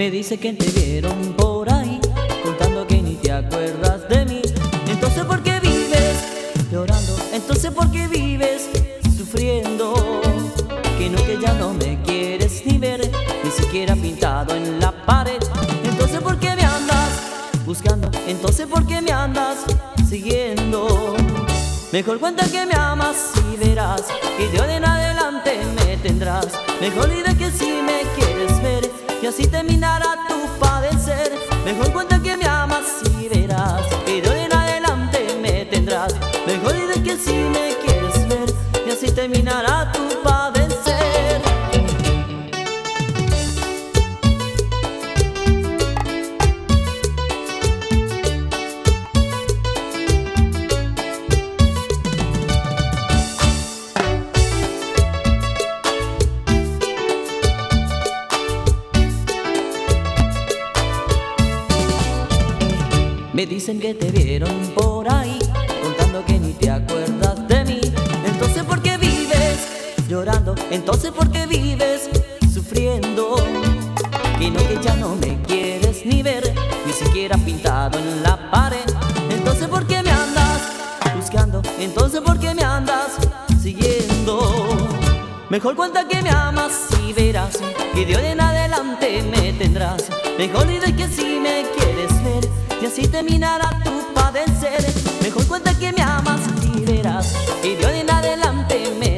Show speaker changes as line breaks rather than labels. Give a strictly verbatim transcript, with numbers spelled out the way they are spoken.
Me dice que te vieron por ahí contando que ni te acuerdas de mí. Entonces ¿por qué vives llorando? Entonces ¿por qué vives sufriendo? Que no, que ya no me quieres ni ver, ni siquiera pintado en la pared. Entonces ¿por qué me andas buscando? Entonces ¿por qué me andas siguiendo? Mejor cuenta que me amas y verás que de hoy en adelante me tendrás. Mejor diré que si me quieres ver y así terminará tu padecer. Mejor cuenta que me amas y verás que de hoy en adelante me tendrás. Mejor diré que si me quieres ver y así terminará tu padecer. Me dicen que te vieron por ahí contando que ni te acuerdas de mí. Entonces ¿por qué vives llorando? Entonces ¿por qué vives sufriendo? Que no, que ya no me quieres ni ver, ni siquiera pintado en la pared. Entonces ¿por qué me andas buscando? Entonces ¿por qué me andas siguiendo? Mejor cuenta que me amas y verás que de hoy en adelante me tendrás. Mejor diré que si me quieres ver y así terminará tu padecer. Mejor cuenta que me amas y verás que de hoy en adelante me